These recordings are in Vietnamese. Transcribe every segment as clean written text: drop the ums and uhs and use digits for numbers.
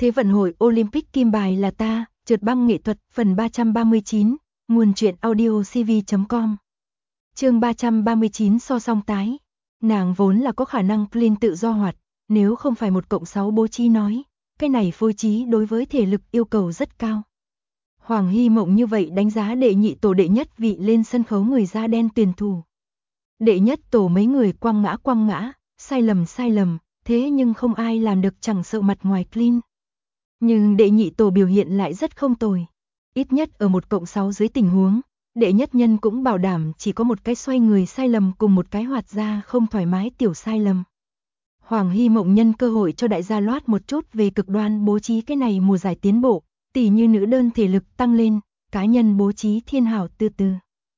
Thế vận hội Olympic kim bài là ta, trượt băng nghệ thuật, phần 339, nguồn truyện audio cv.com. Chương 339 so song tái. Nàng vốn là có khả năng clean tự do hoạt, nếu không phải 1+6 bố trí nói, cái này phối trí đối với thể lực yêu cầu rất cao. Hoàng Hy Mộng như vậy đánh giá đệ nhị tổ đệ nhất vị lên sân khấu người da đen tuyển thủ. Đệ nhất tổ mấy người quăng ngã, sai lầm, thế nhưng không ai làm được chẳng sợ mặt ngoài clean. Nhưng đệ nhị tổ biểu hiện lại rất không tồi. Ít nhất ở 1+6 dưới tình huống, đệ nhất nhân cũng bảo đảm chỉ có một cái xoay người sai lầm cùng một cái hoạt ra không thoải mái tiểu sai lầm. Hoàng Hy Mộng nhân cơ hội cho đại gia loát một chút về cực đoan bố trí cái này mùa giải tiến bộ, tỉ như nữ đơn thể lực tăng lên, cá nhân bố trí thiên hảo từ từ.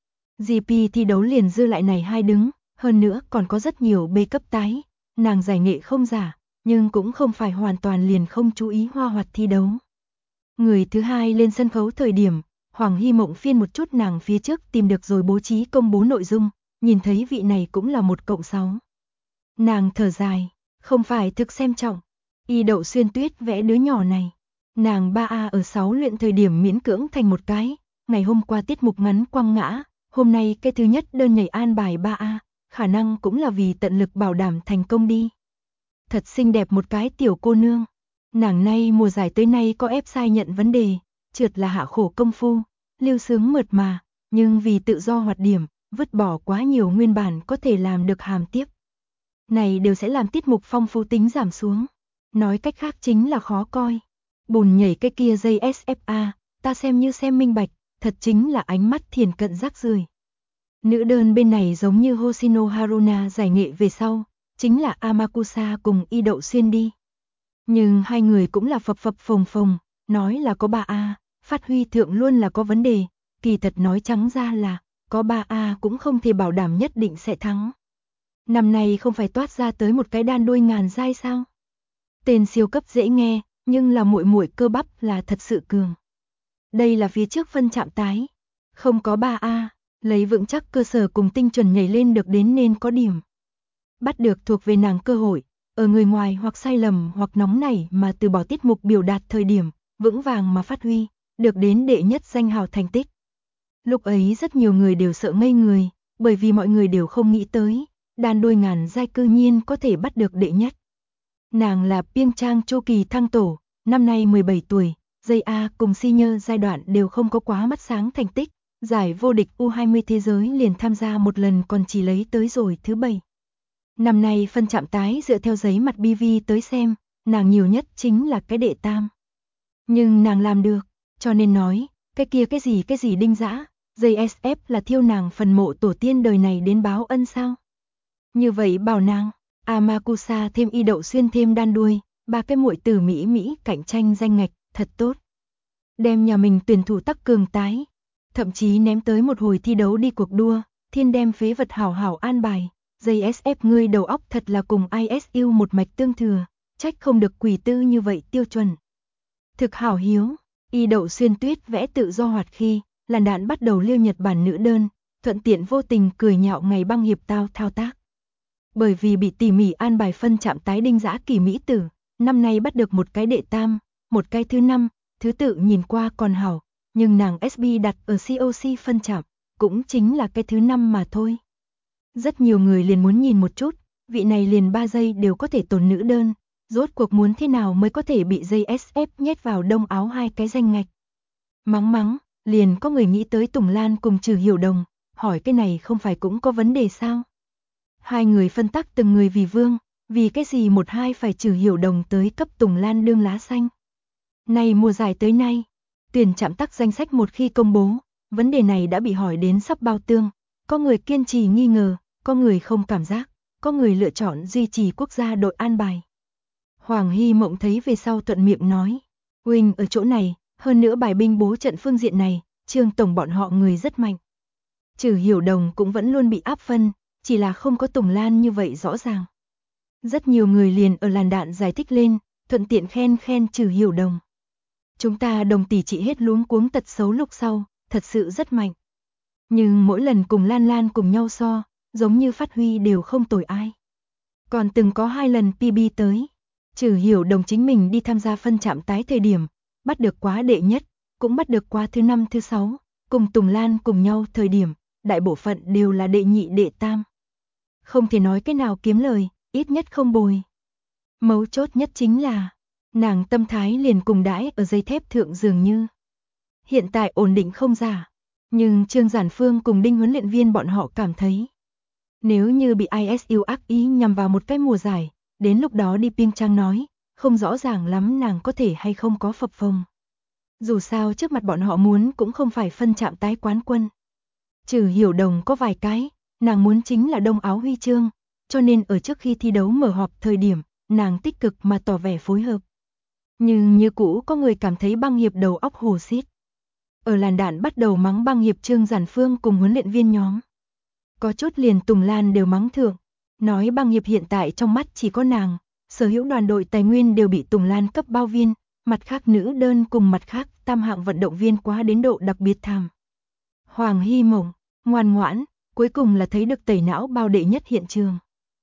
GP thi đấu liền dư lại này hai đứng, hơn nữa còn có rất nhiều B cấp tái, nàng giải nghệ không giả, nhưng cũng không phải hoàn toàn liền không chú ý hoa hoạt thi đấu. Người thứ hai lên sân khấu thời điểm, Hoàng Hy Mộng phiên một chút nàng phía trước tìm được rồi bố trí công bố nội dung, nhìn thấy vị này cũng là 1+6. Nàng thở dài, không phải thực xem trọng, Y Đậu Xuyên Tuyết vẽ đứa nhỏ này. Nàng 3A ở 6 luyện thời điểm miễn cưỡng thành một cái, ngày hôm qua tiết mục ngắn quăng ngã, hôm nay cái thứ nhất đơn nhảy an bài 3A, khả năng cũng là vì tận lực bảo đảm thành công đi. Thật xinh đẹp một cái tiểu cô nương. Nàng nay mùa giải tới nay có ép sai nhận vấn đề, trượt là hạ khổ công phu, lưu sướng mượt mà, nhưng vì tự do hoạt điểm, vứt bỏ quá nhiều nguyên bản có thể làm được hàm tiếp. Này đều sẽ làm tiết mục phong phú tính giảm xuống. Nói cách khác chính là khó coi. Bùn nhảy cái kia dây SFA, ta xem như xem minh bạch, thật chính là ánh mắt thiền cận rác rưởi. Nữ đơn bên này giống như Hoshino Haruna giải nghệ về sau, chính là Amakusa cùng Y Đậu Xuyên đi. Nhưng hai người cũng là phập phồng, nói là có 3A, phát huy thượng luôn là có vấn đề, kỳ thật nói trắng ra là, có 3A cũng không thể bảo đảm nhất định sẽ thắng. Năm nay không phải toát ra tới một cái đan đuôi ngàn dai sao? Tên siêu cấp dễ nghe, nhưng là muội cơ bắp là thật sự cường. Đây là phía trước phân chạm tái, không có 3A, lấy vững chắc cơ sở cùng tinh chuẩn nhảy lên được đến nên có điểm. Bắt được thuộc về nàng cơ hội, ở người ngoài hoặc sai lầm hoặc nóng nảy mà từ bỏ tiết mục biểu đạt thời điểm, vững vàng mà phát huy, được đến đệ nhất danh hào thành tích. Lúc ấy rất nhiều người đều sợ ngây người, bởi vì mọi người đều không nghĩ tới, đàn đôi ngàn giai cư nhiên có thể bắt được đệ nhất. Nàng là Pyeongchang Chu Kỳ thăng tổ, năm nay 17 tuổi, dây A cùng senior giai đoạn đều không có quá mắt sáng thành tích, giải vô địch U20 thế giới liền tham gia một lần còn chỉ lấy tới rồi thứ 7. Năm nay phân chạm tái dựa theo giấy mặt BV tới xem, nàng nhiều nhất chính là cái đệ tam. Nhưng nàng làm được, cho nên nói, cái gì đinh dã, dây SF là thiêu nàng phần mộ tổ tiên đời này đến báo ân sao. Như vậy bảo nàng, Amakusa thêm Y Đậu Xuyên thêm đan đuôi, ba cái muội tử Mỹ cạnh tranh danh ngạch, thật tốt. Đem nhà mình tuyển thủ tắc cường tái, thậm chí ném tới một hồi thi đấu đi cuộc đua, thiên đem phế vật hảo hảo an bài. JSF ngươi đầu óc thật là cùng ISU một mạch tương thừa, trách không được quỷ tư như vậy tiêu chuẩn. Thực hảo hiếu, Y Đậu Xuyên Tuyết vẽ tự do hoạt khi, làn đạn bắt đầu liêu Nhật Bản nữ đơn, thuận tiện vô tình cười nhạo ngày băng hiệp thao tác. Bởi vì bị tỉ mỉ an bài phân chạm tái đinh dã kỳ mỹ tử, năm nay bắt được một cái đệ tam, một cái thứ 5, thứ tự nhìn qua còn hảo, nhưng nàng SB đặt ở COC phân chạm, cũng chính là cái thứ 5 mà thôi. Rất nhiều người liền muốn nhìn một chút, vị này liền 3 giây đều có thể tồn nữ đơn, rốt cuộc muốn thế nào mới có thể bị dây SF nhét vào đông áo hai cái danh ngạch. Mắng, liền có người nghĩ tới Tùng Lan cùng Trừ Hiểu Đồng, hỏi cái này không phải cũng có vấn đề sao? Hai người phân tắc từng người vì vương, vì cái gì một hai phải Trừ Hiểu Đồng tới cấp Tùng Lan đương lá xanh. Này mùa giải tới nay, tuyển chạm tắc danh sách một khi công bố, vấn đề này đã bị hỏi đến sắp bao tương, có người kiên trì nghi ngờ, có người không cảm giác, có người lựa chọn duy trì quốc gia đội an bài. Hoàng Hy Mộng thấy về sau thuận miệng nói, huynh ở chỗ này, hơn nữa bài binh bố trận phương diện này, Trương tổng bọn họ người rất mạnh. Trừ Hiểu Đồng cũng vẫn luôn bị áp phân, chỉ là không có Tùng Lan như vậy rõ ràng. Rất nhiều người liền ở làn đạn giải thích lên, thuận tiện khen Trừ Hiểu Đồng. Chúng ta đồng tỷ trị hết luống cuống tật xấu lúc sau, thật sự rất mạnh. Nhưng mỗi lần cùng Lan cùng nhau so, giống như phát huy đều không tồi ai. Còn từng có 2 lần PB tới. Trừ Hiểu Đồng chính mình đi tham gia phân chạm tái thời điểm, bắt được quá đệ nhất, cũng bắt được quá thứ 5 thứ 6, cùng Tùng Lan cùng nhau thời điểm, đại bộ phận đều là đệ nhị đệ tam. Không thể nói cái nào kiếm lời, ít nhất không bồi. Mấu chốt nhất chính là, nàng tâm thái liền cùng đãi ở dây thép thượng dường như. Hiện tại ổn định không giả, nhưng Trương Giản Phương cùng Đinh huấn luyện viên bọn họ cảm thấy, nếu như bị ISU ác ý nhằm vào một cái mùa giải, đến lúc đó đi Piêng Trang nói, không rõ ràng lắm nàng có thể hay không có phập phồng. Dù sao trước mặt bọn họ muốn cũng không phải phân chạm tái quán quân. Trừ Hiểu Đồng có vài cái, nàng muốn chính là đông áo huy chương, cho nên ở trước khi thi đấu mở họp thời điểm, nàng tích cực mà tỏ vẻ phối hợp. Nhưng như cũ có người cảm thấy băng hiệp đầu óc hồ xít. Ở làn đạn bắt đầu mắng băng hiệp Trương Giản Phương cùng huấn luyện viên nhóm. Có chút liền Tùng Lan đều mắng thượng, nói băng hiệp hiện tại trong mắt chỉ có nàng, sở hữu đoàn đội tài nguyên đều bị Tùng Lan cấp bao viên, mặt khác nữ đơn cùng mặt khác tam hạng vận động viên quá đến độ đặc biệt thảm. Hoàng Hy Mộng, ngoan ngoãn, cuối cùng là thấy được tẩy não bao đệ nhất hiện trường.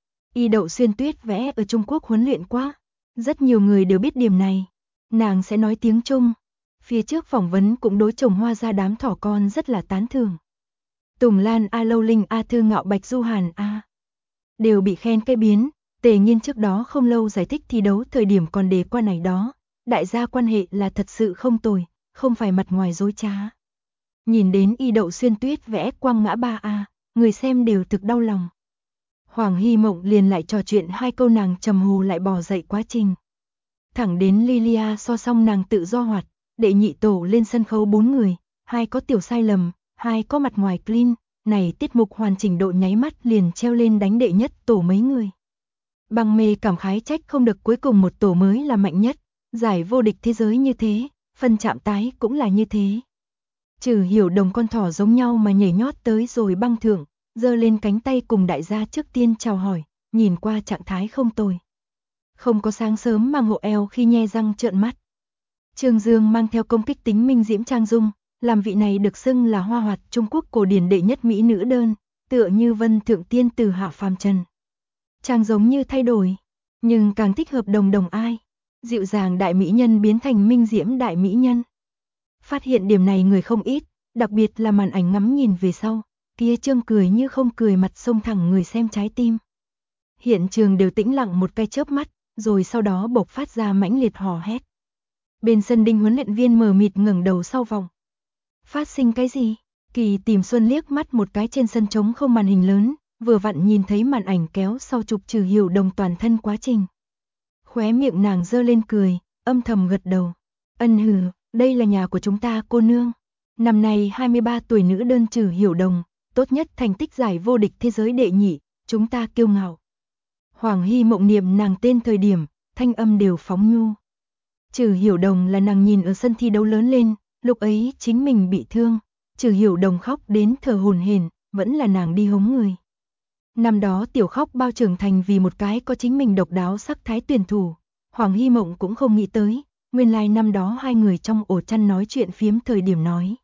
Y Đậu Xuyên Tuyết vẽ ở Trung Quốc huấn luyện quá, rất nhiều người đều biết điểm này. Nàng sẽ nói tiếng Trung. Phía trước phỏng vấn cũng đối chồng Hoa Gia đám thỏ con rất là tán thưởng. Tùng Lan A, Lâu Linh A, Thư Ngạo, Bạch Du Hàn A đều bị khen cái biến. Tề Nghiên trước đó không lâu giải thích thi đấu thời điểm còn đề qua này đó, đại gia quan hệ là thật sự không tồi, không phải mặt ngoài dối trá. Nhìn đến Y Đậu Xuyên Tuyết vẽ quang ngã 3A, người xem đều thực đau lòng. Hoàng Hy Mộng liền lại trò chuyện 2 câu nàng trầm hồ lại bò dậy quá trình. Thẳng đến Lilia so xong nàng tự do hoạt, đệ nhị tổ lên sân khấu 4 người, 2 có tiểu sai lầm, 2 có mặt ngoài clean, này tiết mục hoàn chỉnh độ nháy mắt liền treo lên đánh đệ nhất tổ mấy người. Băng Mê cảm khái trách không được cuối cùng một tổ mới là mạnh nhất, giải vô địch thế giới như thế, phân chạm tái cũng là như thế. Trừ Hiểu Đồng con thỏ giống nhau mà nhảy nhót tới rồi băng thượng, giơ lên cánh tay cùng đại gia trước tiên chào hỏi, nhìn qua trạng thái không tồi. Không có sáng sớm mang hộ eo khi nhe răng trợn mắt. Trương Dương mang theo công kích tính minh diễm trang dung, làm vị này được xưng là hoa hoạt Trung Quốc cổ điển đệ nhất mỹ nữ đơn, tựa như vân thượng tiên từ hạ phàm trần. Trang giống như thay đổi, nhưng càng thích hợp đồng đồng ai. Dịu dàng đại mỹ nhân biến thành minh diễm đại mỹ nhân. Phát hiện điểm này người không ít, đặc biệt là màn ảnh ngắm nhìn về sau, kia Trương cười như không cười mặt xông thẳng người xem trái tim. Hiện trường đều tĩnh lặng một cái chớp mắt, rồi sau đó bộc phát ra mãnh liệt hò hét. Bên sân Đinh huấn luyện viên mờ mịt ngẩng đầu sau vòng. Phát sinh cái gì? Kỳ Tìm Xuân liếc mắt một cái trên sân trống không màn hình lớn, vừa vặn nhìn thấy màn ảnh kéo sau chụp Trừ Hiểu Đồng toàn thân quá trình. Khóe miệng nàng giơ lên cười, âm thầm gật đầu. Ân hừ, đây là nhà của chúng ta cô nương. Năm nay 23 tuổi nữ đơn Trừ Hiểu Đồng, tốt nhất thành tích giải vô địch thế giới đệ nhị, chúng ta kiêu ngạo. Hoàng Hy Mộng niệm nàng tên thời điểm, thanh âm đều phóng nhu. Trừ Hiểu Đồng là nàng nhìn ở sân thi đấu lớn lên, lúc ấy chính mình bị thương, Trừ Hiểu Đồng khóc đến thở hổn hển, vẫn là nàng đi hống người. Năm đó tiểu khóc bao trưởng thành vì một cái có chính mình độc đáo sắc thái tuyển thủ, Hoàng Hy Mộng cũng không nghĩ tới, nguyên lai năm đó 2 người trong ổ chăn nói chuyện phiếm thời điểm nói.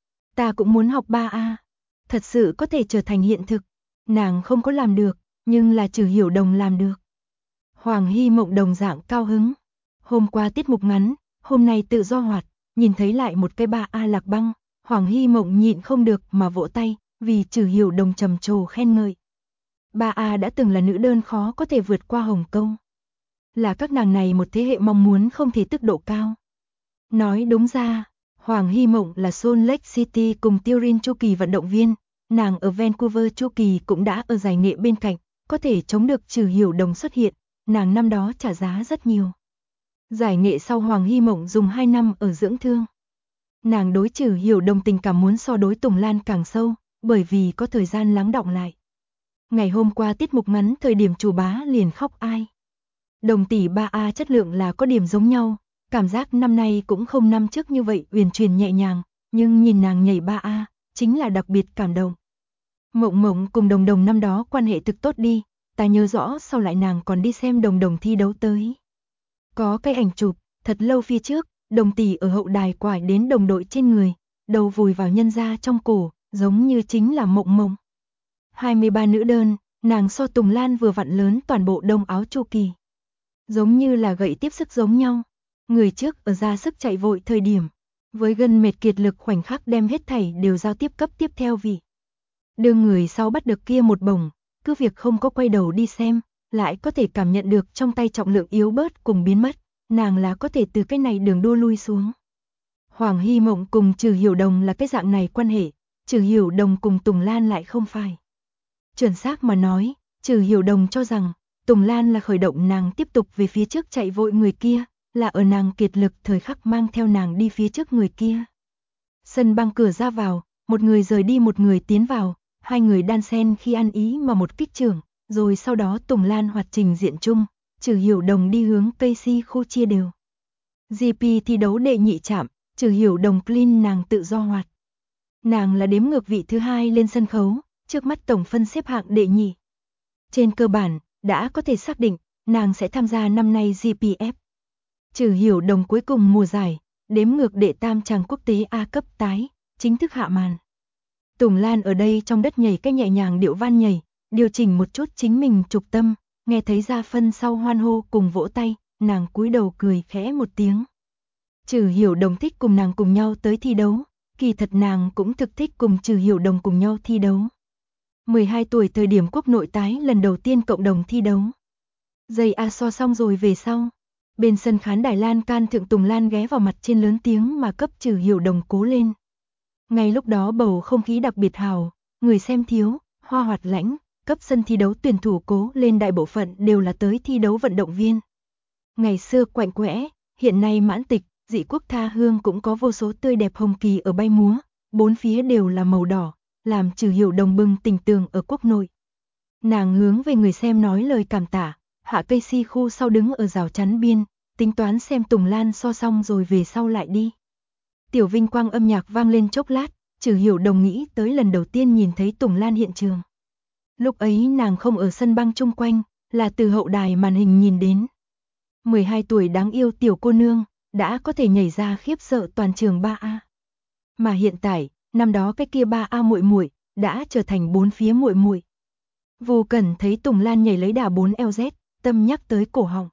Ta cũng muốn học 3A, thật sự có thể trở thành hiện thực, nàng không có làm được, nhưng là Trừ Hiểu Đồng làm được. Hoàng Hy Mộng đồng dạng cao hứng. Hôm qua tiết mục ngắn, hôm nay tự do hoạt, nhìn thấy lại một cái 3A lạc băng, Hoàng Hy Mộng nhịn không được mà vỗ tay, vì Trừ Hiểu Đồng trầm trồ khen ngợi. 3A đã từng là nữ đơn khó có thể vượt qua Hồng Kông. Là các nàng này một thế hệ mong muốn không thể tức độ cao. Nói đúng ra, Hoàng Hy Mộng là Salt Lake City cùng Turin Chu Kỳ vận động viên, nàng ở Vancouver Chu Kỳ cũng đã ở giải nghệ bên cạnh, có thể chống được Trừ Hiểu Đồng xuất hiện, nàng năm đó trả giá rất nhiều. Giải nghệ sau Hoàng Hy Mộng dùng 2 năm ở dưỡng thương. Nàng đối Trừ Hiểu Đồng tình cảm muốn so đối Tùng Lan càng sâu, bởi vì có thời gian lắng đọng lại. Ngày hôm qua tiết mục ngắn thời điểm chủ bá liền khóc ai. Đồng tỷ 3A chất lượng là có điểm giống nhau, cảm giác năm nay cũng không năm trước như vậy uyển chuyển nhẹ nhàng, nhưng nhìn nàng nhảy 3A, chính là đặc biệt cảm động. Mộng Mộng cùng Đồng Đồng năm đó quan hệ thực tốt đi, ta nhớ rõ sau lại nàng còn đi xem Đồng Đồng thi đấu tới. Có cái ảnh chụp, thật lâu phía trước, Đồng tỷ ở hậu đài quải đến đồng đội trên người, đầu vùi vào nhân ra trong cổ, giống như chính là Mộng Mộng. 23 nữ đơn, nàng so Tùng Lan vừa vặn lớn toàn bộ đông áo Chu Kỳ. giống như là gậy tiếp sức giống nhau. Người trước ở ra sức chạy vội thời điểm, với gân mệt kiệt lực khoảnh khắc đem hết thảy đều giao tiếp cấp tiếp theo vị. Đưa người sau bắt được kia một bổng, cứ việc không có quay đầu đi xem, lại có thể cảm nhận được trong tay trọng lượng yếu bớt cùng biến mất, nàng là có thể từ cái này đường đua lui xuống. Hoàng Hy Mộng cùng Trừ Hiểu Đồng là cái dạng này quan hệ, Trừ Hiểu Đồng cùng Tùng Lan lại không phải. Chuẩn xác mà nói, Trừ Hiểu Đồng cho rằng, Tùng Lan là khởi động nàng tiếp tục về phía trước chạy vội người kia, là ở nàng kiệt lực thời khắc mang theo nàng đi phía trước người kia. Sân băng cửa ra vào, một người rời đi một người tiến vào, hai người đan xen khi ăn ý mà một kích trưởng, rồi sau đó Tùng Lan hoạt trình diện chung, Trừ Hiểu Đồng đi hướng Casey khu chia đều. GP thi đấu đệ nhị chạm, Trừ Hiểu Đồng clean nàng tự do hoạt. Nàng là đếm ngược vị thứ hai lên sân khấu, trước mắt tổng phân xếp hạng đệ nhị. Trên cơ bản, đã có thể xác định, nàng sẽ tham gia năm nay GPF. Trừ Hiểu Đồng cuối cùng mùa giải, đếm ngược đệ tam chàng quốc tế A cấp tái, chính thức hạ màn. Tùng Lan ở đây trong đất nhảy cách nhẹ nhàng điệu van nhảy, điều chỉnh một chút chính mình trục tâm, nghe thấy ra phân sau hoan hô cùng vỗ tay, nàng cúi đầu cười khẽ một tiếng. Trừ Hiểu Đồng thích cùng nàng cùng nhau tới thi đấu, kỳ thật nàng cũng thực thích cùng Trừ Hiểu Đồng cùng nhau thi đấu. 12 tuổi thời điểm quốc nội tái lần đầu tiên cộng đồng thi đấu. Giây A so xong rồi về sau. Bên sân khán đài lan can thượng Tùng Lan ghé vào mặt trên lớn tiếng mà cấp Trừ Hiểu Đồng cố lên. Ngay lúc đó bầu không khí đặc biệt hào, người xem thiếu, hoa hoạt lãnh, cấp sân thi đấu tuyển thủ cố lên đại bộ phận đều là tới thi đấu vận động viên. Ngày xưa quạnh quẽ, hiện nay mãn tịch, dị quốc tha hương cũng có vô số tươi đẹp hồng kỳ ở bay múa, bốn phía đều là màu đỏ, làm Trừ Hiểu Đồng bừng tình tường ở quốc nội. Nàng hướng về người xem nói lời cảm tạ, hạ cây si khu sau đứng ở rào chắn biên, tính toán xem Tùng Lan so xong rồi về sau lại đi. Tiểu vinh quang âm nhạc vang lên chốc lát, Trừ Hiểu Đồng nghĩ tới lần đầu tiên nhìn thấy Tùng Lan hiện trường. Lúc ấy nàng không ở sân băng chung quanh, là từ hậu đài màn hình nhìn đến. 12 tuổi đáng yêu tiểu cô nương, đã có thể nhảy ra khiếp sợ toàn trường 3A. Mà hiện tại, năm đó cái kia 3A muội muội đã trở thành bốn phía muội muội. Vô Cẩn thấy Tùng Lan nhảy lấy đà 4LZ, tâm nhắc tới cổ họng.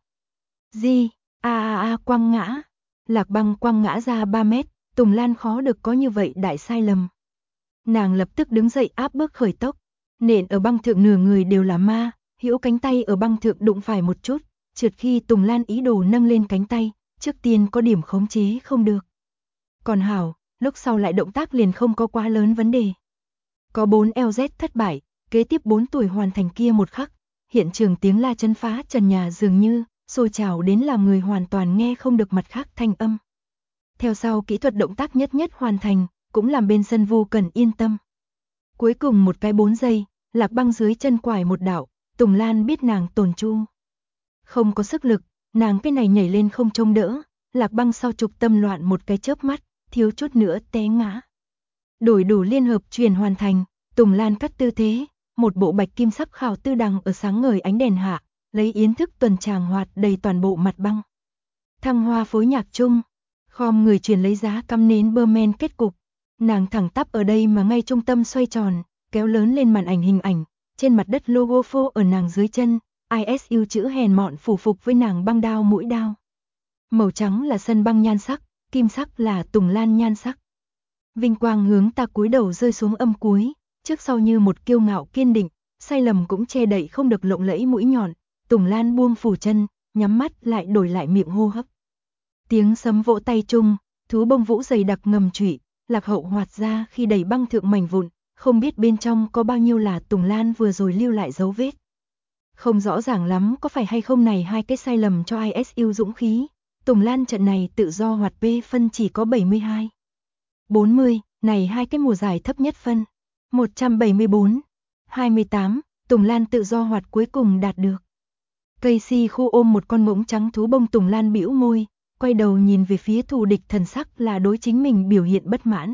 Quăng ngã. Lạc Băng quăng ngã ra 3 mét, Tùng Lan khó được có như vậy đại sai lầm. Nàng lập tức đứng dậy áp bước khởi tốc, nện ở băng thượng nửa người đều là ma, hữu cánh tay ở băng thượng đụng phải một chút, trượt khi Tùng Lan ý đồ nâng lên cánh tay, trước tiên có điểm khống chế không được. Còn hảo, lúc sau lại động tác liền không có quá lớn vấn đề. Có 4LZ thất bại, kế tiếp 4 tuổi hoàn thành kia một khắc, hiện trường tiếng la chấn phá trần nhà dường như sôi trào đến làm người hoàn toàn nghe không được mặt khác thanh âm. Theo sau kỹ thuật động tác nhất nhất hoàn thành, cũng làm bên sân Vô Cẩn yên tâm. Cuối cùng một cái 4 giây, Lạc Băng dưới chân quải một đạo, Tùng Lan biết nàng tồn chu. Không có sức lực, nàng cái này nhảy lên không trông đỡ, Lạc Băng sau trục tâm loạn một cái chớp mắt, thiếu chút nữa té ngã. Đổi đủ liên hợp truyền hoàn thành, Tùng Lan cắt tư thế, một bộ bạch kim sắc khảo tư đằng ở sáng ngời ánh đèn hạ, lấy yến thức tuần tràng hoạt đầy toàn bộ mặt băng. Thăng hoa phối nhạc chung, khom người truyền lấy giá cắm nến bơ men kết cục, nàng thẳng tắp ở đây mà ngay trung tâm xoay tròn, kéo lớn lên màn ảnh hình ảnh, trên mặt đất logo phô ở nàng dưới chân, ISU chữ hèn mọn phủ phục với nàng băng đao mũi đao. Màu trắng là sân băng nhan sắc, kim sắc là Tùng Lan nhan sắc. Vinh quang hướng ta cúi đầu rơi xuống âm cuối, trước sau như một kiêu ngạo kiên định, sai lầm cũng che đậy không được lộng lẫy mũi nhọn, Tùng Lan buông phủ chân, nhắm mắt lại đổi lại miệng hô hấp. Tiếng sấm vỗ tay chung, thú bông vũ dày đặc ngầm trụy, Lạc Hậu hoạt ra khi đẩy băng thượng mảnh vụn, không biết bên trong có bao nhiêu là Tùng Lan vừa rồi lưu lại dấu vết. Không rõ ràng lắm có phải hay không này hai cái sai lầm cho ISU dũng khí, Tùng Lan trận này tự do hoạt B phân chỉ có 72. 40, này hai cái mùa giải thấp nhất phân. 174, 28, Tùng Lan tự do hoạt cuối cùng đạt được. Casey khu ôm một con ngỗng trắng thú bông, Tùng Lan bĩu môi, quay đầu nhìn về phía thù địch, thần sắc là đối chính mình biểu hiện bất mãn.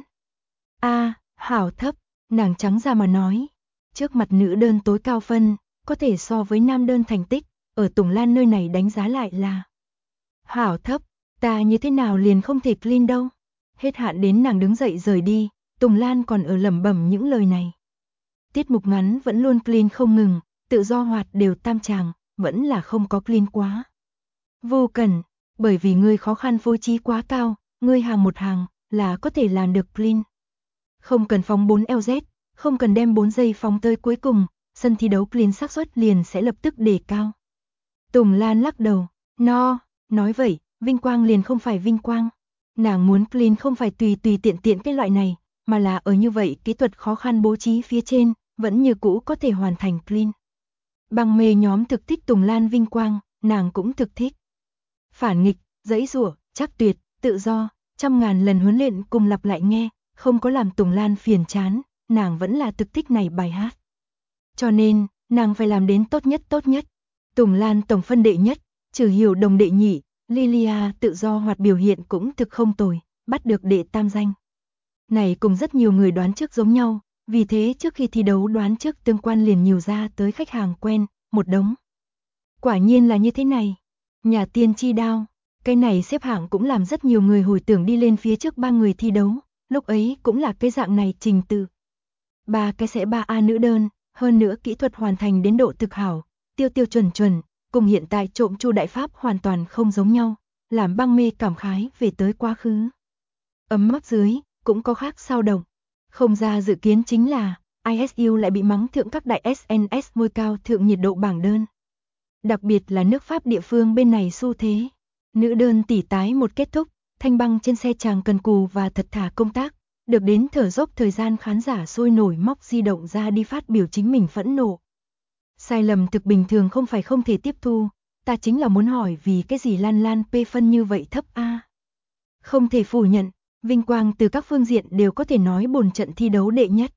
Hảo thấp, nàng trắng ra mà nói. Trước mặt nữ đơn tối cao phân, có thể so với nam đơn thành tích, ở Tùng Lan nơi này đánh giá lại là hảo thấp, ta như thế nào liền không thể clean đâu. Hết hạn đến nàng đứng dậy rời đi, Tùng Lan còn ở lẩm bẩm những lời này. Tiết mục ngắn vẫn luôn clean không ngừng, tự do hoạt đều tam tràng, vẫn là không có clean quá. Vô Cẩn, bởi vì ngươi khó khăn phối trí quá cao, ngươi hàng một hàng là có thể làm được clean. Không cần phóng 4 LZ, không cần đem 4 giây phóng tới cuối cùng, sân thi đấu clean xác suất liền sẽ lập tức đề cao. Tùng Lan lắc đầu, nói vậy, vinh quang liền không phải vinh quang. Nàng muốn clean không phải tùy tiện cái loại này, mà là ở như vậy kỹ thuật khó khăn bố trí phía trên, vẫn như cũ có thể hoàn thành clean. Băng mê nhóm thực thích Tùng Lan vinh quang, nàng cũng thực thích. Phản nghịch, giãy giụa, chắc tuyệt, tự do, trăm ngàn lần huấn luyện cùng lặp lại nghe, không có làm Tùng Lan phiền chán, nàng vẫn là thực thích này bài hát. Cho nên, nàng phải làm đến tốt nhất. Tùng Lan tổng phân đệ nhất, Trừ Hiểu đồng đệ nhị, Lilia tự do hoạt biểu hiện cũng thực không tồi, bắt được đệ tam danh. Này cùng rất nhiều người đoán trước giống nhau, vì thế trước khi thi đấu đoán trước tương quan liền nhiều ra tới khách hàng quen, một đống. Quả nhiên là như thế này. Nhà tiên tri đao, cái này xếp hạng cũng làm rất nhiều người hồi tưởng đi lên phía trước 3 người thi đấu, lúc ấy cũng là cái dạng này trình tự. 3 cái sẽ 3A nữ đơn, hơn nữa kỹ thuật hoàn thành đến độ thực hảo, tiêu chuẩn, cùng hiện tại trộm Chu đại pháp hoàn toàn không giống nhau, làm băng mê cảm khái về tới quá khứ. Ấm áp dưới, cũng có khác sao động. Không ra dự kiến chính là, ISU lại bị mắng thượng các đại SNS ngôi cao thượng nhiệt độ bảng đơn. Đặc biệt là nước Pháp địa phương bên này xu thế. Nữ đơn tỷ tái một kết thúc, Thanh Băng trên xe chàng cần cù và thật thà công tác, được đến thở dốc thời gian khán giả sôi nổi móc di động ra đi phát biểu chính mình phẫn nộ. Sai lầm thực bình thường không phải không thể tiếp thu, ta chính là muốn hỏi vì cái gì Lan P phân như vậy thấp a. Không thể phủ nhận, vinh quang từ các phương diện đều có thể nói bổn trận thi đấu đệ nhất.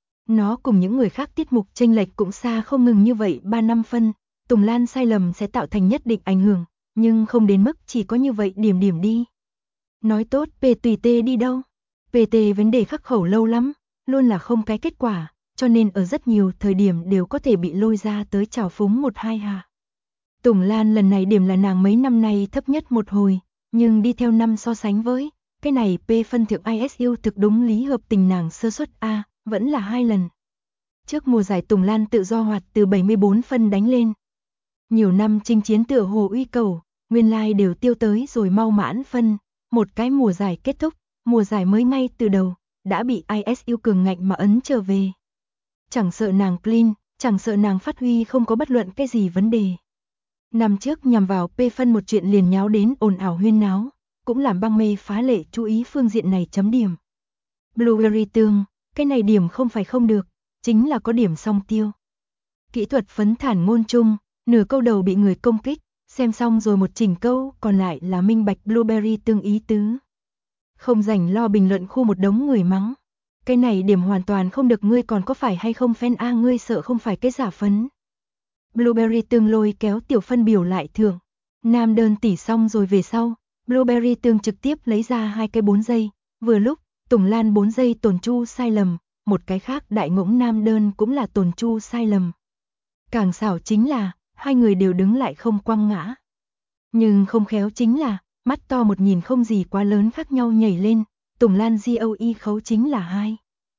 Nó cùng những người khác tiết mục chênh lệch cũng xa không ngừng như vậy 3-5 phân, Tùng Lan sai lầm sẽ tạo thành nhất định ảnh hưởng, nhưng không đến mức chỉ có như vậy điểm đi. Nói tốt P tùy T đi đâu? PT vấn đề khắc khẩu lâu lắm, luôn là không cái kết quả, cho nên ở rất nhiều thời điểm đều có thể bị lôi ra tới trào phúng 1-2 hạ. Tùng Lan lần này điểm là nàng mấy năm nay thấp nhất một hồi, nhưng đi theo năm so sánh với, cái này P phân thượng ISU thực đúng lý hợp tình nàng sơ suất A, vẫn là 2 lần. Trước mùa giải Tùng Lan tự do hoạt từ 74 phân đánh lên. Nhiều năm chinh chiến tựa hồ uy cầu, nguyên lai đều tiêu tới rồi mau mãn phân, một cái mùa giải kết thúc, mùa giải mới ngay từ đầu, đã bị ISU cường ngạnh mà ấn trở về. Chẳng sợ nàng clean, chẳng sợ nàng phát huy không có bất luận cái gì vấn đề. Năm trước nhằm vào P phân một chuyện liền nháo đến ồn ào huyên náo, cũng làm băng mê phá lệ chú ý phương diện này chấm điểm. Blueberry tương, cái này điểm không phải không được, chính là có điểm song tiêu. Kỹ thuật phấn thản ngôn chung, nửa câu đầu bị người công kích, xem xong rồi một chỉnh câu, còn lại là minh bạch Blueberry tương ý tứ. Không rảnh lo bình luận khu một đống người mắng. Cái này điểm hoàn toàn không được, ngươi còn có phải hay không fan A, ngươi sợ không phải cái giả phấn. Blueberry tương lôi kéo tiểu phân biểu lại thưởng. Nam đơn tỉ xong rồi về sau, Blueberry tương trực tiếp lấy ra 2 cái 4 giây, vừa lúc, Tùng Lan 4 giây tồn chu sai lầm, một cái khác đại ngỗng nam đơn cũng là tồn chu sai lầm. Càng xảo chính là, hai người đều đứng lại không quăng ngã. Nhưng không khéo chính là, mắt to một nhìn không gì quá lớn khác nhau nhảy lên, Tùng Lan GOE khấu chính là 2.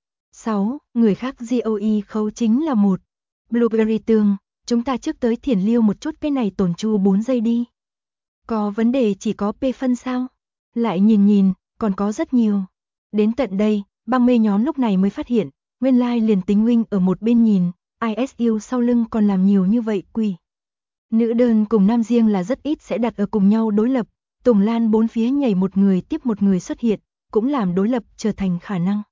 6, người khác GOE khấu chính là 1. Blueberry tương, chúng ta trước tới thiển liêu một chút cái này tồn chu 4 giây đi. Có vấn đề chỉ có P phân sao? Lại nhìn, còn có rất nhiều. Đến tận đây, băng mê nhóm lúc này mới phát hiện, nguyên lai liền tính huynh ở một bên nhìn, ISU sau lưng còn làm nhiều như vậy quỷ. Nữ đơn cùng nam riêng là rất ít sẽ đặt ở cùng nhau đối lập, Tùng Lan bốn phía nhảy một người tiếp một người xuất hiện, cũng làm đối lập trở thành khả năng.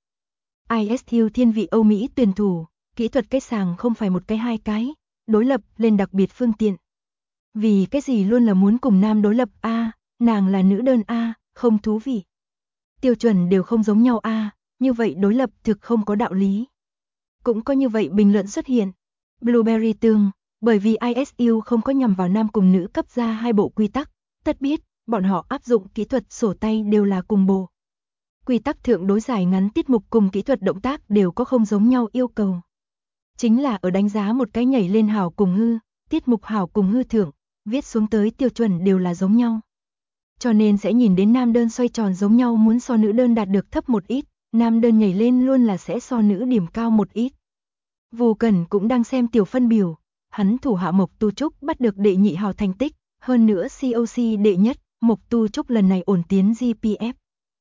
ISU thiên vị Âu Mỹ tuyển thủ, kỹ thuật cái sàng không phải một cái hai cái, đối lập lên đặc biệt phương tiện. Vì cái gì luôn là muốn cùng nam đối lập A, nàng là nữ đơn A, không thú vị. Tiêu chuẩn đều không giống nhau A, như vậy đối lập thực không có đạo lý. Cũng có như vậy bình luận xuất hiện. Blueberry tương, bởi vì ISU không có nhằm vào nam cùng nữ cấp ra hai bộ quy tắc, tất biết, bọn họ áp dụng kỹ thuật sổ tay đều là cùng bộ. Quy tắc thượng đối giải ngắn tiết mục cùng kỹ thuật động tác đều có không giống nhau yêu cầu. Chính là ở đánh giá một cái nhảy lên hảo cùng hư, tiết mục hảo cùng hư thượng, viết xuống tới tiêu chuẩn đều là giống nhau. Cho nên sẽ nhìn đến nam đơn xoay tròn giống nhau muốn so nữ đơn đạt được thấp một ít, nam đơn nhảy lên luôn là sẽ so nữ điểm cao một ít. Vô Cẩn cũng đang xem tiểu phân biểu, hắn thủ hạ Mộc Tu Trúc bắt được đệ nhị hào thành tích, Hơn nữa COC đệ nhất, Mộc Tu Trúc lần này ổn tiến GPF.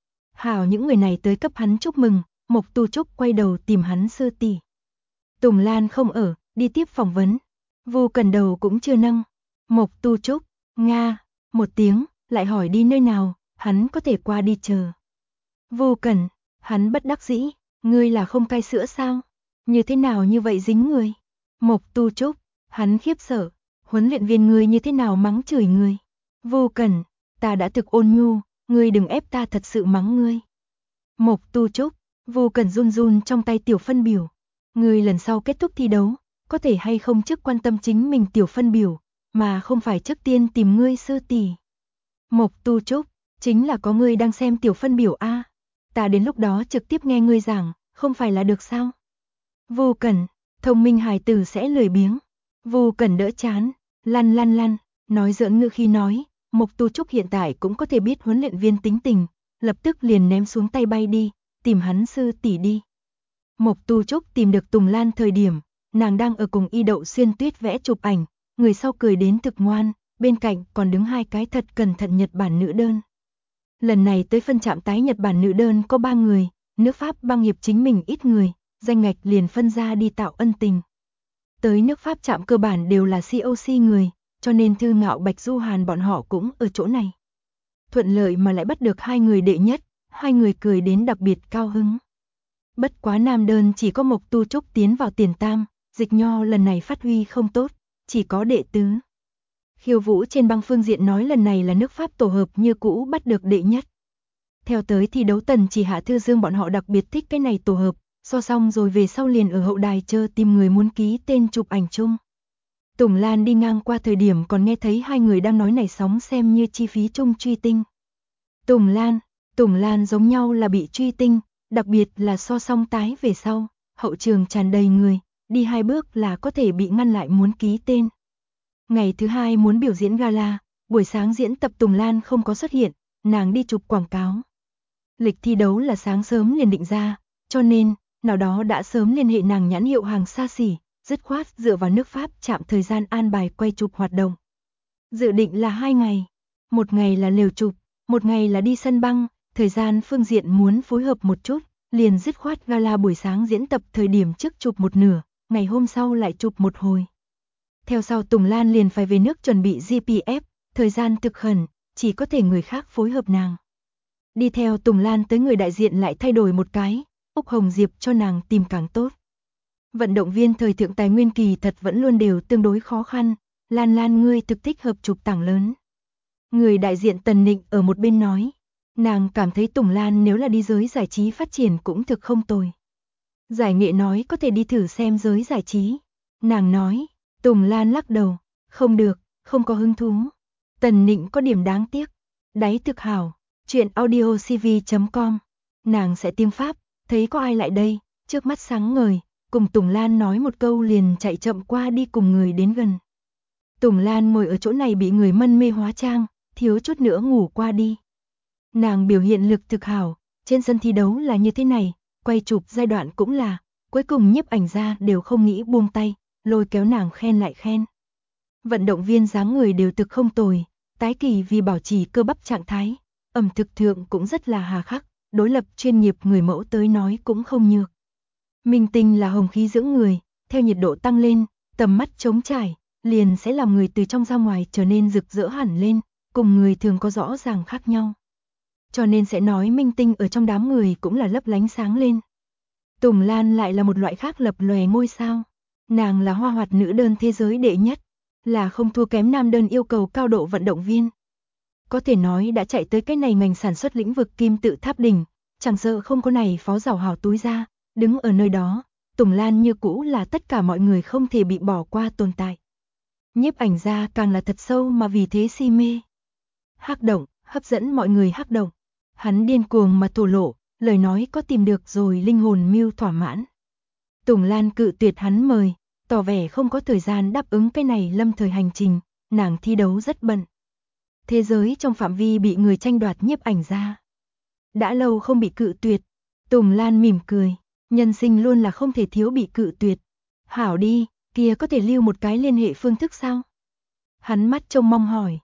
Hảo những người này tới cấp hắn chúc mừng, Mộc Tu Trúc quay đầu tìm hắn sư tỷ. Tùng Lan không ở, đi tiếp phỏng vấn. Vu Cần đầu cũng chưa nâng. Mộc Tu Trúc, Nga, một tiếng, lại hỏi đi nơi nào, hắn có thể qua đi chờ. Vu Cần, hắn bất đắc dĩ, ngươi là không cai sữa sao? Như thế nào như vậy dính người? Mộc Tu Trúc, hắn khiếp sợ, huấn luyện viên ngươi như thế nào mắng chửi ngươi? Vu Cần, ta đã thực ôn nhu, ngươi đừng ép ta thật sự mắng ngươi. Mộc Tu Trúc, Vu Cần run run trong tay tiểu phân biểu. Ngươi lần sau kết thúc thi đấu, có thể hay không trước quan tâm chính mình tiểu phân biểu, mà không phải trước tiên tìm ngươi sư tỷ. Mộc Tu Trúc, chính là có ngươi đang xem tiểu phân biểu a, ta đến lúc đó trực tiếp nghe ngươi giảng, không phải là được sao? Vu Cần, thông minh hài tử sẽ lười biếng. Vu Cần đỡ chán, lăn, nói giỡn ngữ khi nói, Mộc Tu Trúc hiện tại cũng có thể biết huấn luyện viên tính tình, lập tức liền ném xuống tay bay đi, tìm hắn sư tỷ đi. Mộc Tu Trúc tìm được Tùng Lan thời điểm, nàng đang ở cùng Y Đậu Xuyên Tuyết vẽ chụp ảnh, người sau cười đến thực ngoan, bên cạnh còn đứng hai cái thật cẩn thận Nhật Bản nữ đơn. Lần này tới phân trạm tái Nhật Bản nữ đơn có 3 người, nước Pháp băng hiệp chính mình ít người, danh ngạch liền phân ra đi tạo ân tình. Tới nước Pháp trạm cơ bản đều là COC người, cho nên Thư Ngạo Bạch Du Hàn bọn họ cũng ở chỗ này. Thuận lợi mà lại bắt được 2 người đệ nhất, 2 người cười đến đặc biệt cao hứng. Bất quá nam đơn chỉ có Mộc Tu Trúc tiến vào tiền tam, Dịch Nho lần này phát huy không tốt, chỉ có đệ tứ. Khiêu vũ trên băng phương diện nói lần này là nước Pháp tổ hợp như cũ bắt được đệ nhất. Theo tới thi đấu Tần Chỉ Hạ Thư Dương bọn họ đặc biệt thích cái này tổ hợp, so xong rồi về sau liền ở hậu đài chờ tìm người muốn ký tên chụp ảnh chung. Tùng Lan đi ngang qua thời điểm còn nghe thấy 2 người đang nói này sóng xem như chi phí chung truy tinh. Tùng Lan giống nhau là bị truy tinh, đặc biệt là so song tái về sau, hậu trường tràn đầy người, đi 2 bước là có thể bị ngăn lại muốn ký tên. Ngày thứ 2 muốn biểu diễn gala, buổi sáng diễn tập Tùng Lan không có xuất hiện, nàng đi chụp quảng cáo. Lịch thi đấu là sáng sớm liền định ra, cho nên, nào đó đã sớm liên hệ nàng nhãn hiệu hàng xa xỉ, dứt khoát dựa vào nước Pháp chạm thời gian an bài quay chụp hoạt động. Dự định là 2 ngày, một ngày là lều chụp, một ngày là đi sân băng, thời gian phương diện muốn phối hợp một chút, liền dứt khoát gala buổi sáng diễn tập thời điểm trước chụp một nửa, ngày hôm sau lại chụp một hồi. Theo sau Tùng Lan liền phải về nước chuẩn bị GPF, thời gian thực khẩn, chỉ có thể người khác phối hợp nàng. Đi theo Tùng Lan tới người đại diện lại thay đổi một cái, Úc Hồng Diệp cho nàng tìm càng tốt. Vận động viên thời thượng tài nguyên kỳ thật vẫn luôn đều tương đối khó khăn, Lan ngươi thực thích hợp chụp tảng lớn. Người đại diện Tần Nịnh ở một bên nói, nàng cảm thấy Tùng Lan nếu là đi giới giải trí phát triển cũng thực không tồi. Giải nghệ nói có thể đi thử xem giới giải trí. Nàng nói, Tùng Lan lắc đầu, không được, không có hứng thú. Tần Nịnh có điểm đáng tiếc, đáy thực hảo, chuyện audiocv.com. Nàng sẽ tiếng Pháp, thấy có ai lại đây, trước mắt sáng ngời, cùng Tùng Lan nói một câu liền chạy chậm qua đi cùng người đến gần. Tùng Lan ngồi ở chỗ này bị người mân mê hóa trang, thiếu chút nữa ngủ qua đi. Nàng biểu hiện lực thực hảo, trên sân thi đấu là như thế này, quay chụp giai đoạn cũng là, cuối cùng nhiếp ảnh gia đều không nghĩ buông tay, lôi kéo nàng khen lại khen. Vận động viên dáng người đều thực không tồi, tái kỳ vì bảo trì cơ bắp trạng thái, ẩm thực thượng cũng rất là hà khắc, đối lập chuyên nghiệp người mẫu tới nói cũng không nhược. Minh tinh là hồng khí dưỡng người, theo nhiệt độ tăng lên, tầm mắt trống trải, liền sẽ làm người từ trong ra ngoài trở nên rực rỡ hẳn lên, cùng người thường có rõ ràng khác nhau. Cho nên sẽ nói minh tinh ở trong đám người cũng là lấp lánh sáng lên. Tùng Lan lại là một loại khác lập lòe ngôi sao. Nàng là hoa hoạt nữ đơn thế giới đệ nhất, là không thua kém nam đơn yêu cầu cao độ vận động viên. Có thể nói đã chạy tới cái này ngành sản xuất lĩnh vực kim tự tháp đỉnh, chẳng sợ không có này phó giàu hào túi ra, đứng ở nơi đó, Tùng Lan như cũ là tất cả mọi người không thể bị bỏ qua tồn tại. Nhiếp ảnh gia càng là thật sâu mà vì thế si mê. Hắc động, hấp dẫn mọi người hắc động. Hắn điên cuồng mà thổ lộ, lời nói có tìm được rồi linh hồn mưu thỏa mãn. Tùng Lan cự tuyệt hắn mời, tỏ vẻ không có thời gian đáp ứng cái này lâm thời hành trình, nàng thi đấu rất bận. Thế giới trong phạm vi bị người tranh đoạt nhiếp ảnh gia. Đã lâu không bị cự tuyệt, Tùng Lan mỉm cười, nhân sinh luôn là không thể thiếu bị cự tuyệt. Hảo đi, kia có thể lưu một cái liên hệ phương thức sao? Hắn mắt trông mong hỏi,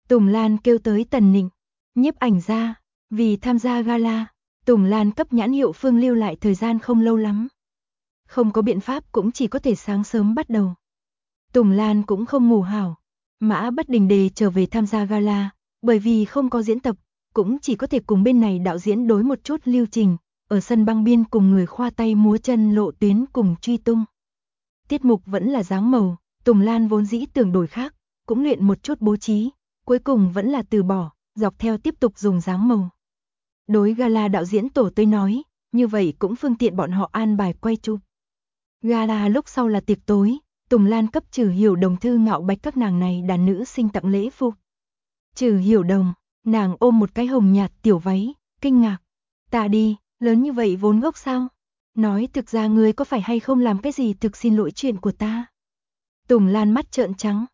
Tùng Lan kêu tới Tần Nịnh, nhiếp ảnh gia, vì tham gia gala, Tùng Lan cấp nhãn hiệu Phương lưu lại thời gian không lâu lắm. Không có biện pháp cũng chỉ có thể sáng sớm bắt đầu. Tùng Lan cũng không ngủ hảo, Mã Bất Đình Đề trở về tham gia gala, bởi vì không có diễn tập, cũng chỉ có thể cùng bên này đạo diễn đối một chút lưu trình, ở sân băng biên cùng người khoa tay múa chân lộ tuyến cùng truy tung. Tiết mục vẫn là dáng màu, Tùng Lan vốn dĩ tưởng đổi khác, cũng luyện một chút bố trí, cuối cùng vẫn là từ bỏ, dọc theo tiếp tục dùng dáng màu. Đối gala đạo diễn tổ tới nói, như vậy cũng phương tiện bọn họ an bài quay chụp. Gala lúc sau là tiệc tối, Tùng Lan cấp Trử Hiểu Đồng Thư Ngạo Bạch các nàng này đàn nữ sinh tặng lễ phục. Trử Hiểu Đồng, nàng ôm một cái hồng nhạt tiểu váy, kinh ngạc. Ta đi, lớn như vậy vốn gốc sao? Nói thực ra ngươi có phải hay không làm cái gì thực xin lỗi chuyện của ta? Tùng Lan mắt trợn trắng.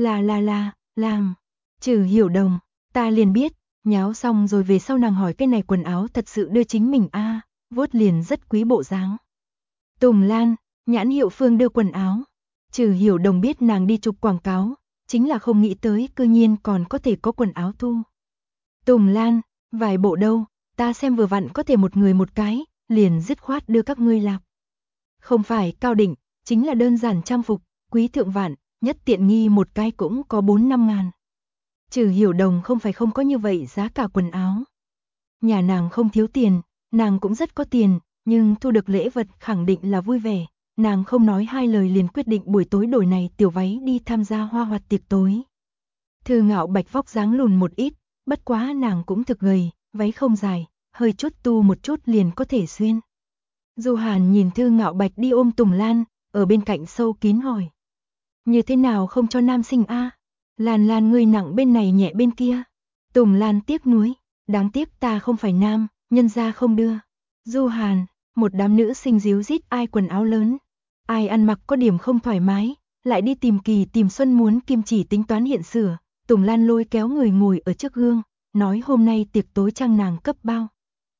Làm. Trử Hiểu Đồng, ta liền biết, nháo xong rồi về sau nàng hỏi cái này quần áo thật sự đưa chính mình vuốt liền rất quý bộ dáng. Tùng Lan, nhãn hiệu Phương đưa quần áo. Trử Hiểu Đồng biết nàng đi chụp quảng cáo, chính là không nghĩ tới cư nhiên còn có thể có quần áo thu. Tùng Lan, vài bộ đâu, ta xem vừa vặn có thể một người một cái, liền dứt khoát đưa các ngươi lạc. Không phải cao đỉnh, chính là đơn giản trang phục, quý thượng vạn, nhất tiện nghi một cái cũng có 4-5 ngàn. Trử Hiểu Đồng không phải không có như vậy giá cả quần áo. Nhà nàng không thiếu tiền, nàng cũng rất có tiền, nhưng thu được lễ vật khẳng định là vui vẻ. Nàng không nói hai lời liền quyết định buổi tối đổi này tiểu váy đi tham gia hoa hoạt tiệc tối. Thư Ngạo Bạch vóc dáng lùn một ít, bất quá nàng cũng thực gầy, váy không dài, hơi chút tu một chút liền có thể xuyên. Du Hàn nhìn Thư Ngạo Bạch đi ôm Tùng Lan, ở bên cạnh sâu kín hỏi. Như thế nào không cho nam sinh Lan ngươi nặng bên này nhẹ bên kia. Tùng Lan tiếc nuối, đáng tiếc ta không phải nam, nhân gia không đưa. Du Hàn, một đám nữ sinh díu dít ai quần áo lớn. Ai ăn mặc có điểm không thoải mái, lại đi tìm Kỳ tìm Xuân muốn kim chỉ tính toán hiện sửa. Tùng Lan lôi kéo người ngồi ở trước gương, nói hôm nay tiệc tối trang nàng cấp bao.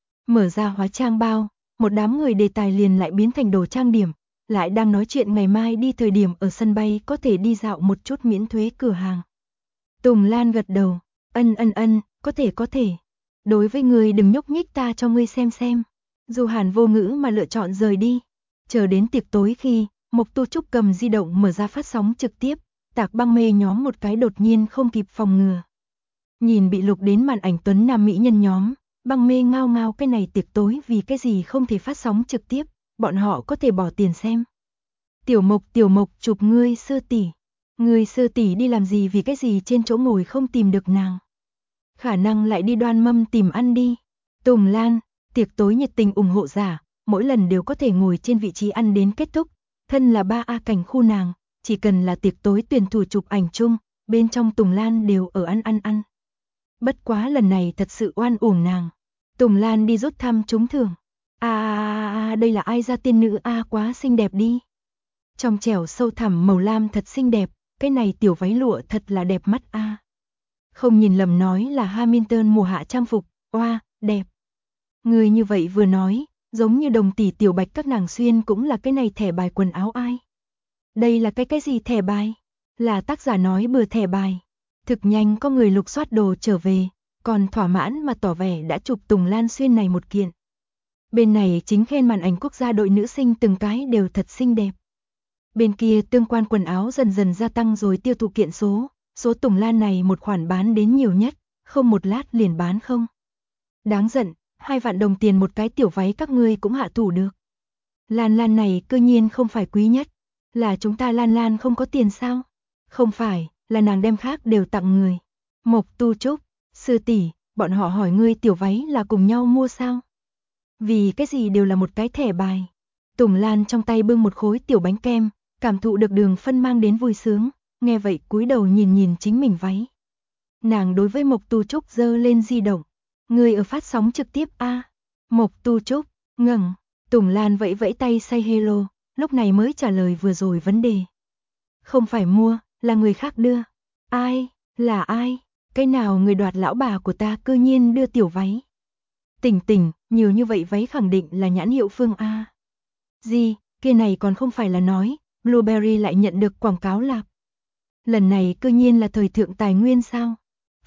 Mở ra hóa trang bao, một đám người đề tài liền lại biến thành đồ trang điểm, lại đang nói chuyện ngày mai đi thời điểm ở sân bay có thể đi dạo một chút miễn thuế cửa hàng. Tùng Lan gật đầu, ân, có thể. Đối với người đừng nhúc nhích ta cho ngươi xem. Du Hàn vô ngữ mà lựa chọn rời đi. Chờ đến tiệc tối khi, Mộc Tu Trúc cầm di động mở ra phát sóng trực tiếp, Tạc Băng Mê nhóm một cái đột nhiên không kịp phòng ngừa. Nhìn bị lục đến màn ảnh tuấn nam mỹ nhân nhóm, Băng Mê ngao cái này tiệc tối vì cái gì không thể phát sóng trực tiếp, bọn họ có thể bỏ tiền xem. Tiểu Mộc chụp ngươi sư tỷ. Ngươi sư tỷ đi làm gì vì cái gì trên chỗ ngồi không tìm được nàng. Khả năng lại đi đoan mâm tìm ăn đi. Tùng Lan, tiệc tối nhiệt tình ủng hộ giả, mỗi lần đều có thể ngồi trên vị trí ăn đến kết thúc. Thân là 3A cảnh khu nàng, chỉ cần là tiệc tối tuyển thủ chụp ảnh chung, bên trong Tùng Lan đều ở ăn. Bất quá lần này thật sự oan uổng nàng. Tùng Lan đi rút thăm trúng thưởng. Đây là ai ra tiên nữ quá xinh đẹp đi. Trong trẻo sâu thẳm màu lam thật xinh đẹp, cái này tiểu váy lụa thật là đẹp mắt Không nhìn lầm nói là Hamilton mùa hạ trang phục, đẹp. Người như vậy vừa nói, giống như Đồng tỷ Tiểu Bạch các nàng xuyên cũng là cái này thẻ bài quần áo ai. Đây là cái gì thẻ bài? Là tác giả nói bừa thẻ bài. Thực nhanh có người lục soát đồ trở về, còn thỏa mãn mà tỏ vẻ đã chụp Tùng Lan xuyên này một kiện. Bên này chính khen màn ảnh quốc gia đội nữ sinh từng cái đều thật xinh đẹp. Bên kia tương quan quần áo dần dần gia tăng rồi tiêu thụ kiện số Tùng Lan này một khoản bán đến nhiều nhất, không một lát liền bán không. Đáng giận, 2 vạn đồng tiền một cái tiểu váy các ngươi cũng hạ thủ được. Lan này cư nhiên không phải quý nhất, là chúng ta Lan không có tiền sao? Không phải, là nàng đem khác đều tặng người. Mộc Tu Trúc, sư tỷ, bọn họ hỏi ngươi tiểu váy là cùng nhau mua sao? Vì cái gì đều là một cái thẻ bài. Tùng Lan trong tay bưng một khối tiểu bánh kem, cảm thụ được đường phân mang đến vui sướng, nghe vậy cúi đầu nhìn chính mình váy. Nàng đối với Mộc Tu Trúc giơ lên di động. Người ở phát sóng trực tiếp Mộc Tu Trúc, ngẩng. Tùng Lan vẫy tay say hello, lúc này mới trả lời vừa rồi vấn đề. Không phải mua, là người khác đưa. Ai, là ai? Cái nào người đoạt lão bà của ta cư nhiên đưa tiểu váy? Tỉnh, nhiều như vậy váy khẳng định là nhãn hiệu Phương Gì, kia này còn không phải là nói, Blueberry lại nhận được quảng cáo lạc. Lần này cư nhiên là thời thượng tài nguyên sao?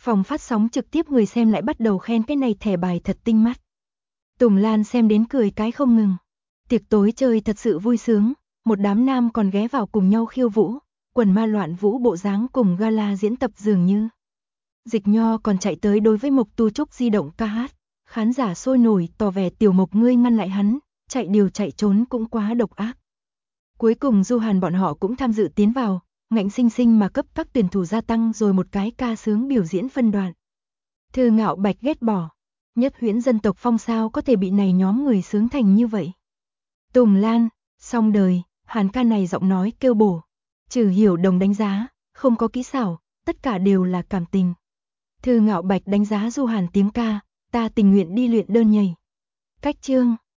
Phòng phát sóng trực tiếp người xem lại bắt đầu khen cái này thẻ bài thật tinh mắt. Tùng Lan xem đến cười cái không ngừng. Tiệc tối chơi thật sự vui sướng, một đám nam còn ghé vào cùng nhau khiêu vũ, quần ma loạn vũ bộ dáng cùng gala diễn tập dường như. Dịch Nho còn chạy tới đối với Mộc Tu Trúc di động ca hát, khán giả sôi nổi tỏ vẻ Tiểu Mộc ngươi ngăn lại hắn, chạy điều chạy trốn cũng quá độc ác. Cuối cùng Du Hàn bọn họ cũng tham dự tiến vào, ngạnh sinh sinh mà cấp các tuyển thủ gia tăng rồi một cái ca sướng biểu diễn phân đoạn. Thư Ngạo Bạch ghét bỏ, Nhất Huyễn dân tộc Phong sao có thể bị này nhóm người sướng thành như vậy. Tùng Lan, xong đời, Hàn ca này giọng nói kêu bổ. Trừ Hiểu Đồng đánh giá, không có kỹ xảo, tất cả đều là cảm tình. Thư Ngạo Bạch đánh giá Du Hàn tiếng ca, ta tình nguyện đi luyện đơn nhảy. Cách chương